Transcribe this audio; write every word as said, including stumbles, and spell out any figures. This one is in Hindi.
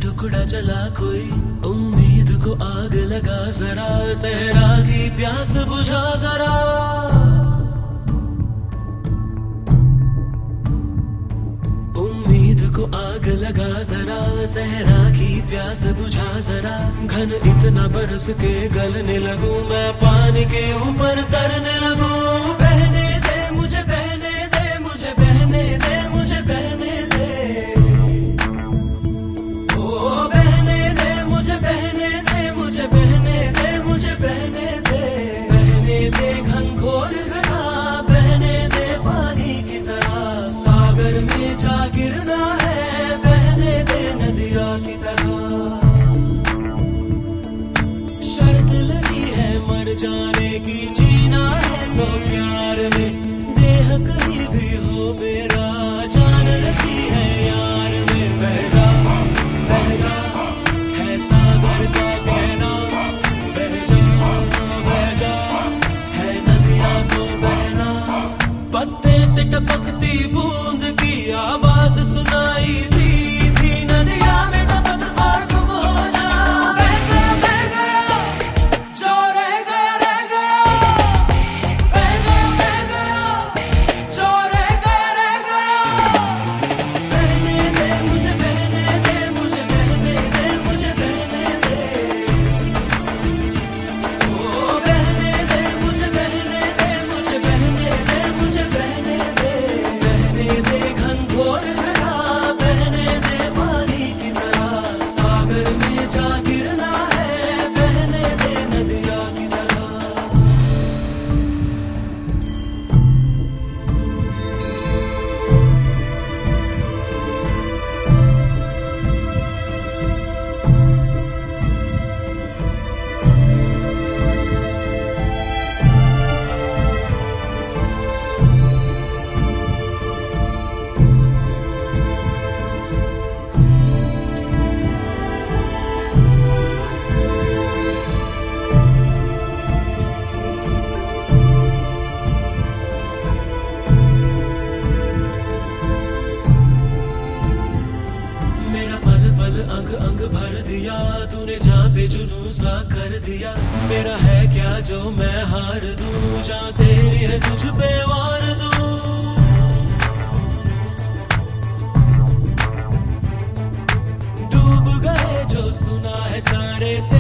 टुकड़ा जला कोई, उम्मीद को आग लगा जरा, सहरा की प्यास बुझा जरा। उम्मीद को आग लगा जरा, सहरा की प्यास बुझा जरा। घन इतना बरस के गलने लगूं, मैं पानी के ऊपर तरने लगूं। बहने दे मुझे, बहने दे मुझे, बहने दे मुझे, बहने दे। ओ बहने दे मुझे, बहने दे मुझे, बहने दे मुझे, बहने दे। बहने दे घनघोर घटा, बहने दे पानी की तरह। सागर में जा गिरना है, बहने दे नदिया की तरह। शर्त लगी है मर जाने की, जीना है तो प्यार में। देह कहीं भी हो मेरा, जान रखी है यार में। बह जा बह जा है सागर का कहना, बह जा बह जा है नदिया को बहना। पत्ते से टपकती बूंद की आवाज सुनाई दी थी, नदिया में टपक और गुम हो जा। बह गया बह गया जो रह गया रह गया, बह गया बह गया जो रह गया रह गया। बहने दे मुझे, बहने दे मुझे, बहने दे मुझे, बहने दे। ओ बहने दे मुझे, बहने दे मुझे, बहने दे मुझे, बहने दे। बहने दे घनघोर घटा, बहने दे पानी की तरह। सागर में जा गिरना है, बहने दे नदिया की तरह। मेरा पल पल अंग अंग भर दिया, तूने जहाँ पे जुनून सा कर दिया। मेरा है क्या जो मैं हार दूं, जहाँ तेरी है तुझ पे वार दूं। डूब गए जो सुना है सारे